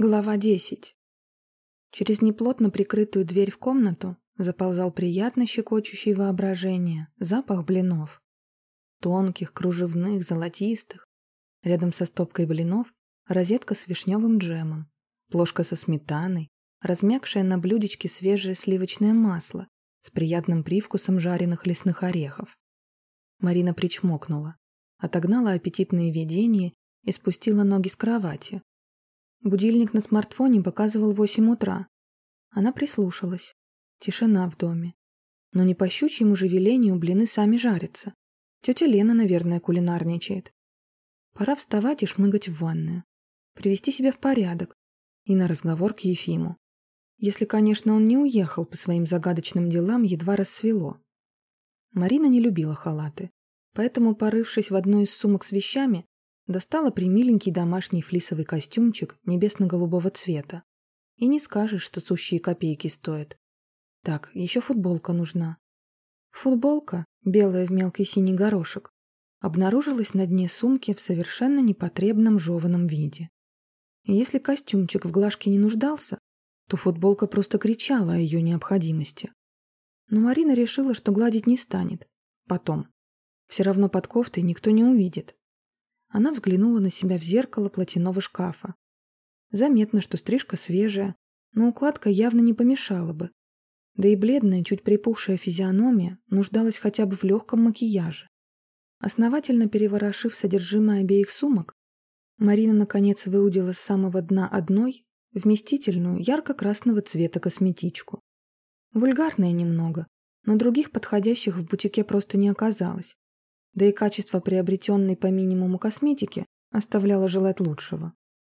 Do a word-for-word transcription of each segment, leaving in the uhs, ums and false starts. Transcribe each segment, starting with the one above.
Глава десять. Через неплотно прикрытую дверь в комнату заползал приятно щекочущий воображение запах блинов. Тонких, кружевных, золотистых. Рядом со стопкой блинов розетка с вишневым джемом, плошка со сметаной, размякшее на блюдечке свежее сливочное масло с приятным привкусом жареных лесных орехов. Марина причмокнула, отогнала аппетитные видения и спустила ноги с кровати. Будильник на смартфоне показывал восемь утра. Она прислушалась. Тишина в доме. Но не по щучьему же велению блины сами жарятся. Тетя Лена, наверное, кулинарничает. Пора вставать и шмыгать в ванную. Привести себя в порядок. И на разговор к Ефиму. Если, конечно, он не уехал по своим загадочным делам, едва рассвело. Марина не любила халаты. Поэтому, порывшись в одной из сумок с вещами, достала примиленький домашний флисовый костюмчик небесно-голубого цвета. И не скажешь, что сущие копейки стоят. Так, еще футболка нужна. Футболка, белая в мелкий синий горошек, обнаружилась на дне сумки в совершенно непотребном жеваном виде. И если костюмчик в глажке не нуждался, то футболка просто кричала о ее необходимости. Но Марина решила, что гладить не станет. Потом. Все равно под кофтой никто не увидит. Она взглянула на себя в зеркало платяного шкафа. Заметно, что стрижка свежая, но укладка явно не помешала бы. Да и бледная, чуть припухшая физиономия нуждалась хотя бы в легком макияже. Основательно переворошив содержимое обеих сумок, Марина наконец выудила с самого дна одной вместительную, ярко-красного цвета косметичку. Вульгарная немного, но других подходящих в бутике просто не оказалось. Да и качество приобретенной по минимуму косметики оставляло желать лучшего.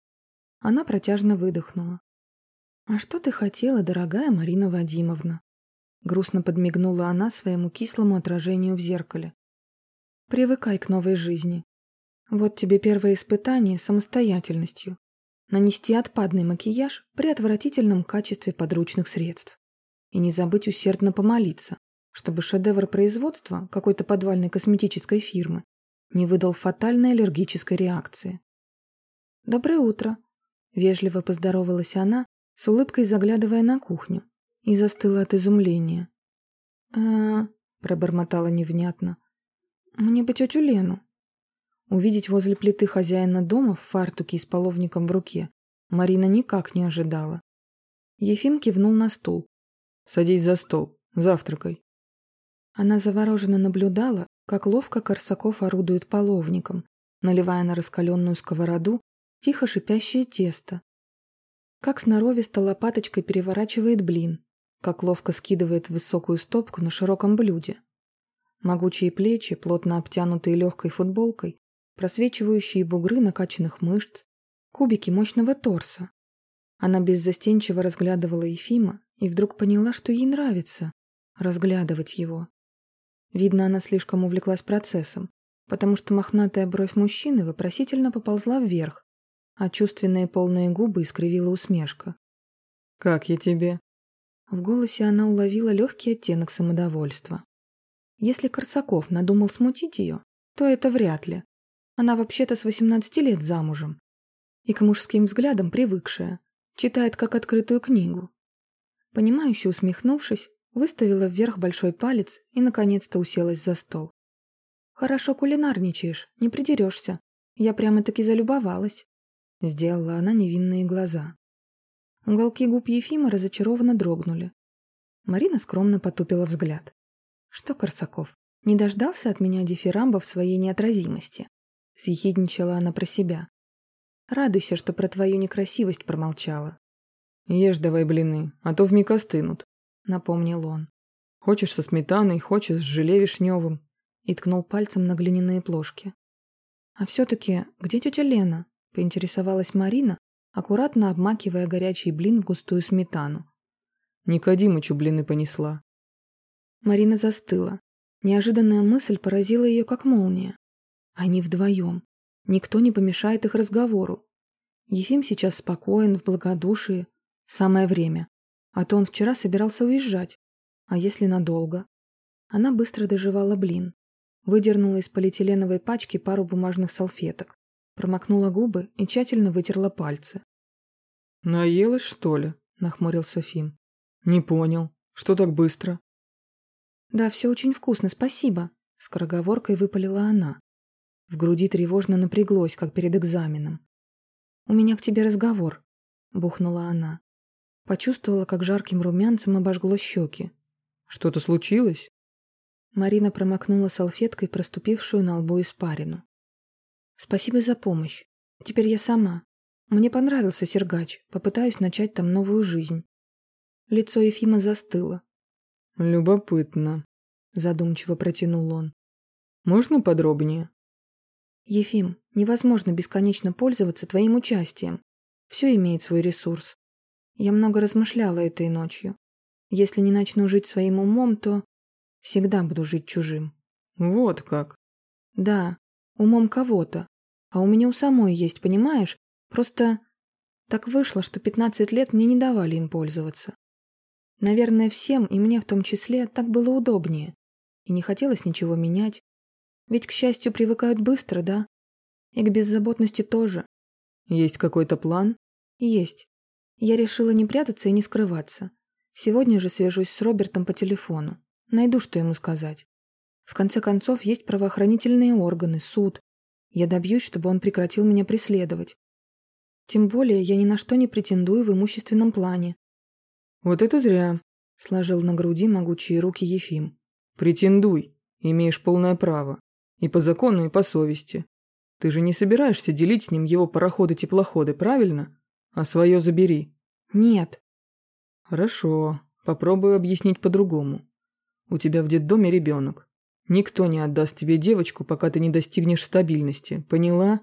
Она протяжно выдохнула. «А что ты хотела, дорогая Марина Вадимовна?» Грустно подмигнула она своему кислому отражению в зеркале. «Привыкай к новой жизни. Вот тебе первое испытание самостоятельностью. Нанести отпадный макияж при отвратительном качестве подручных средств. И не забыть усердно помолиться, чтобы шедевр производства какой-то подвальной косметической фирмы не выдал фатальной аллергической реакции. «Доброе утро», — вежливо поздоровалась она, с улыбкой заглядывая на кухню, и застыла от изумления. э пробормотала невнятно. «Мне бы тетю Лену». Увидеть возле плиты хозяина дома в фартуке и с половником в руке Марина никак не ожидала. Ефим кивнул на стул. «Садись за стол, завтракай». Она завороженно наблюдала, как ловко Корсаков орудует половником, наливая на раскаленную сковороду тихо шипящее тесто. Как сноровисто лопаточкой переворачивает блин, как ловко скидывает в высокую стопку на широком блюде. Могучие плечи, плотно обтянутые легкой футболкой, просвечивающие бугры накачанных мышц, кубики мощного торса. Она беззастенчиво разглядывала Ефима и вдруг поняла, что ей нравится разглядывать его. Видно, она слишком увлеклась процессом, потому что мохнатая бровь мужчины вопросительно поползла вверх, а чувственные полные губы искривила усмешка. «Как я тебе?» В голосе она уловила легкий оттенок самодовольства. Если Корсаков надумал смутить ее, то это вряд ли. Она вообще-то с восемнадцати лет замужем и к мужским взглядам привыкшая, читает как открытую книгу. Понимающе усмехнувшись, выставила вверх большой палец и наконец-то уселась за стол. «Хорошо кулинарничаешь, не придерешься. Я прямо-таки залюбовалась», — сделала она невинные глаза. Уголки губ Ефима разочарованно дрогнули. Марина скромно потупила взгляд. «Что, Корсаков, не дождался от меня дифирамба в своей неотразимости?» — съехидничала она про себя. «Радуйся, что про твою некрасивость промолчала». «Ешь давай блины, а то вмиг остынут», — напомнил он. «Хочешь со сметаной, хочешь с желе вишневым», — и ткнул пальцем на глиняные плошки. «А все-таки где тетя Лена?» — поинтересовалась Марина, аккуратно обмакивая горячий блин в густую сметану. «Никодимычу блины понесла». Марина застыла. Неожиданная мысль поразила ее как молния. Они вдвоем. Никто не помешает их разговору. Ефим сейчас спокоен, в благодушии. Самое время. А то он вчера собирался уезжать. А если надолго? Она быстро дожевала блин. Выдернула из полиэтиленовой пачки пару бумажных салфеток. Промокнула губы и тщательно вытерла пальцы. Наелась, что ли? Нахмурился Фим. Не понял. Что так быстро? Да, все очень вкусно, спасибо. Скороговоркой выпалила она. В груди тревожно напряглось, как перед экзаменом. «У меня к тебе разговор», — бухнула она. Почувствовала, как жарким румянцем обожгло щеки. «Что-то случилось?» Марина промокнула салфеткой проступившую на лбу испарину. «Спасибо за помощь. Теперь я сама. Мне понравился Сергач. Попытаюсь начать там новую жизнь». Лицо Ефима застыло. «Любопытно», — задумчиво протянул он. «Можно подробнее?» «Ефим, невозможно бесконечно пользоваться твоим участием. Все имеет свой ресурс. Я много размышляла этой ночью. Если не начну жить своим умом, то всегда буду жить чужим». «Вот как?» «Да, умом кого-то. А у меня у самой есть, понимаешь? Просто так вышло, что пятнадцать лет мне не давали им пользоваться. Наверное, всем, и мне в том числе, так было удобнее. И не хотелось ничего менять. Ведь, к счастью, привыкают быстро, да? И к беззаботности тоже». «Есть какой-то план?» «Есть. Я решила не прятаться и не скрываться. Сегодня же свяжусь с Робертом по телефону. Найду, что ему сказать. В конце концов, есть правоохранительные органы, суд. Я добьюсь, чтобы он прекратил меня преследовать. Тем более, я ни на что не претендую в имущественном плане». «Вот это зря», — сложил на груди могучие руки Ефим. «Претендуй. Имеешь полное право. И по закону, и по совести. Ты же не собираешься делить с ним его пароходы-теплоходы, правильно? А свое забери». «Нет». «Хорошо. Попробую объяснить по-другому. У тебя в детдоме ребенок. Никто не отдаст тебе девочку, пока ты не достигнешь стабильности. Поняла?»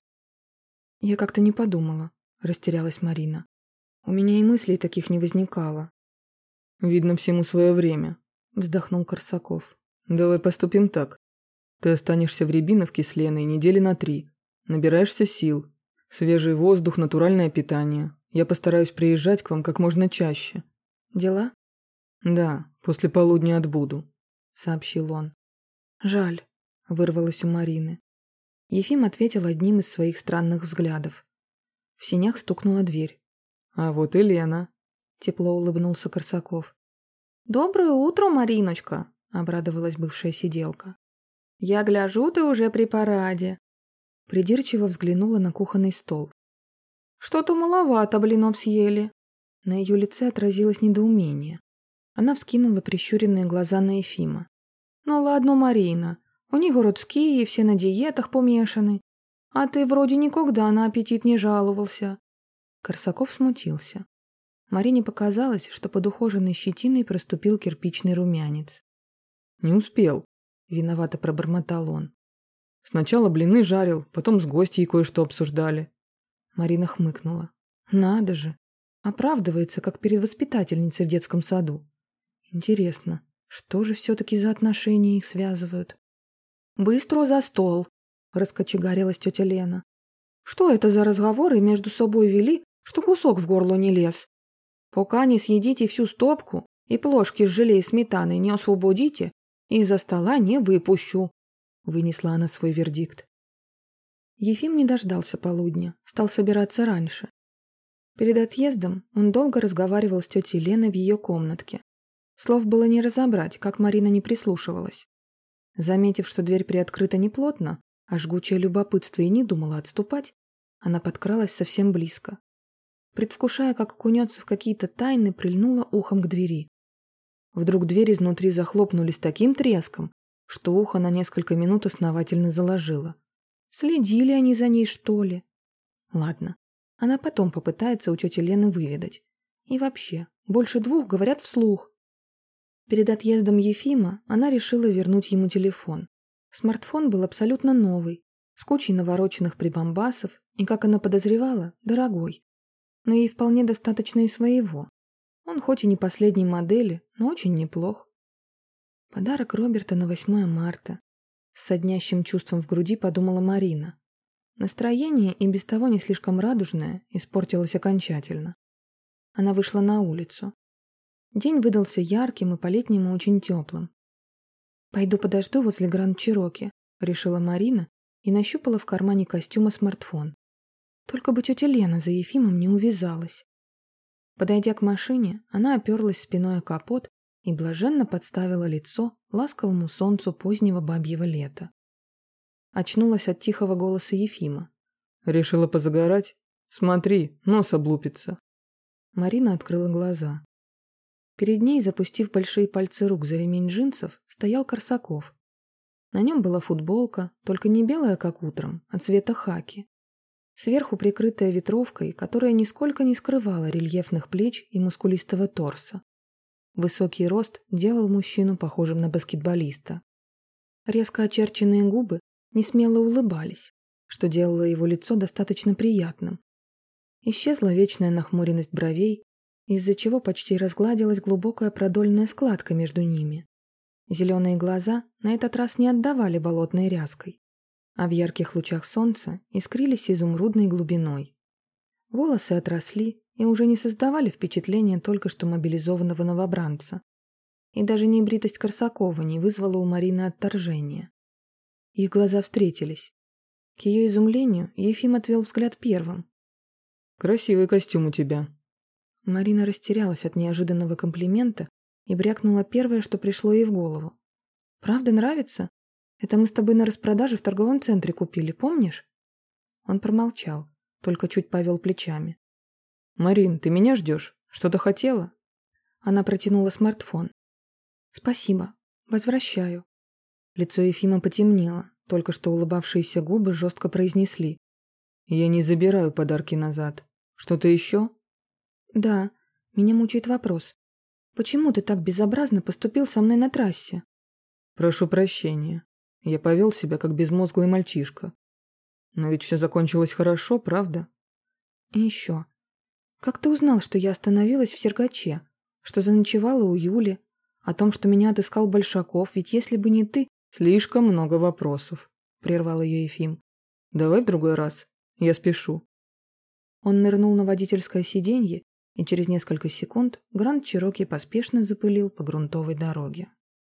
«Я как-то не подумала», — растерялась Марина. «У меня и мыслей таких не возникало». «Видно, всему свое время», — вздохнул Корсаков. «Давай поступим так. Ты останешься в Рябиновке с Леной недели на три. Набираешься сил. Свежий воздух, натуральное питание. Я постараюсь приезжать к вам как можно чаще». «Дела?» «Да, после полудня отбуду», — сообщил он. «Жаль», — вырвалось у Марины. Ефим ответил одним из своих странных взглядов. В сенях стукнула дверь. «А вот и Лена», — тепло улыбнулся Корсаков. «Доброе утро, Мариночка», — обрадовалась бывшая сиделка. «Я гляжу, ты уже при параде». Придирчиво взглянула на кухонный стол. «Что-то маловато блинов съели». На ее лице отразилось недоумение. Она вскинула прищуренные глаза на Ефима. «Ну ладно, Марина, они городские и все на диетах помешаны. А ты вроде никогда на аппетит не жаловался». Корсаков смутился. Марине показалось, что под ухоженной щетиной проступил кирпичный румянец. «Не успел», — виновато пробормотал он. «Сначала блины жарил, потом с гостьей кое-что обсуждали». Марина хмыкнула. «Надо же! Оправдывается, как перед воспитательницей в детском саду. Интересно, что же все-таки за отношения их связывают?» «Быстро за стол!» — раскочегарилась тетя Лена. «Что это за разговоры между собой вели, что кусок в горло не лез? Пока не съедите всю стопку и плошки с желе и сметаной не освободите, из-за стола не выпущу», — вынесла она свой вердикт. Ефим не дождался полудня, стал собираться раньше. Перед отъездом он долго разговаривал с тетей Леной в ее комнатке. Слов было не разобрать, как Марина не прислушивалась. Заметив, что дверь приоткрыта неплотно, а жгучее любопытство и не думала отступать, она подкралась совсем близко. Предвкушая, как окунется в какие-то тайны, прильнула ухом к двери. Вдруг дверь изнутри захлопнули с таким треском, что ухо на несколько минут основательно заложило. Следили они за ней, что ли? Ладно, она потом попытается у тети Лены выведать. И вообще, больше двух говорят вслух. Перед отъездом Ефима она решила вернуть ему телефон. Смартфон был абсолютно новый, с кучей навороченных прибамбасов и, как она подозревала, дорогой. Но ей вполне достаточно и своего. Он хоть и не последней модели, но очень неплох. Подарок Роберта на восьмое марта. С соднящим чувством в груди подумала Марина. Настроение, и без того не слишком радужное, испортилось окончательно. Она вышла на улицу. День выдался ярким и по-летнему очень теплым. «Пойду подожду возле Гранд-Чироки», — решила Марина и нащупала в кармане костюма смартфон. Только бы тетя Лена за Ефимом не увязалась. Подойдя к машине, она оперлась спиной о капот и блаженно подставила лицо ласковому солнцу позднего бабьего лета. Очнулась от тихого голоса Ефима. «Решила позагорать? Смотри, нос облупится». Марина открыла глаза. Перед ней, запустив большие пальцы рук за ремень джинсов, стоял Корсаков. На нем была футболка, только не белая, как утром, а цвета хаки. Сверху прикрытая ветровкой, которая нисколько не скрывала рельефных плеч и мускулистого торса. Высокий рост делал мужчину похожим на баскетболиста. Резко очерченные губы несмело улыбались, что делало его лицо достаточно приятным. Исчезла вечная нахмуренность бровей, из-за чего почти разгладилась глубокая продольная складка между ними. Зеленые глаза на этот раз не отдавали болотной ряской, а в ярких лучах солнца искрились изумрудной глубиной. Волосы отросли и уже не создавали впечатления только что мобилизованного новобранца. И даже небритость Корсакова не вызвала у Марины отторжения. Их глаза встретились. К ее изумлению Ефим отвел взгляд первым. «Красивый костюм у тебя». Марина растерялась от неожиданного комплимента и брякнула первое, что пришло ей в голову. «Правда нравится? Это мы с тобой на распродаже в торговом центре купили, помнишь?» Он промолчал, только чуть повел плечами. «Марин, ты меня ждешь? Что-то хотела?» Она протянула смартфон. «Спасибо. Возвращаю». Лицо Ефима потемнело, только что улыбавшиеся губы жестко произнесли. «Я не забираю подарки назад. Что-то еще?» «Да, меня мучает вопрос. Почему ты так безобразно поступил со мной на трассе?» «Прошу прощения. Я повел себя как безмозглый мальчишка. Но ведь все закончилось хорошо, правда?» «И еще. Как ты узнал, что я остановилась в Сергаче? Что заночевала у Юли? О том, что меня отыскал Большаков? Ведь если бы не ты...» «Слишком много вопросов», — прервал ее Ефим. «Давай в другой раз. Я спешу». Он нырнул на водительское сиденье, и через несколько секунд Гранд Чироки поспешно запылил по грунтовой дороге.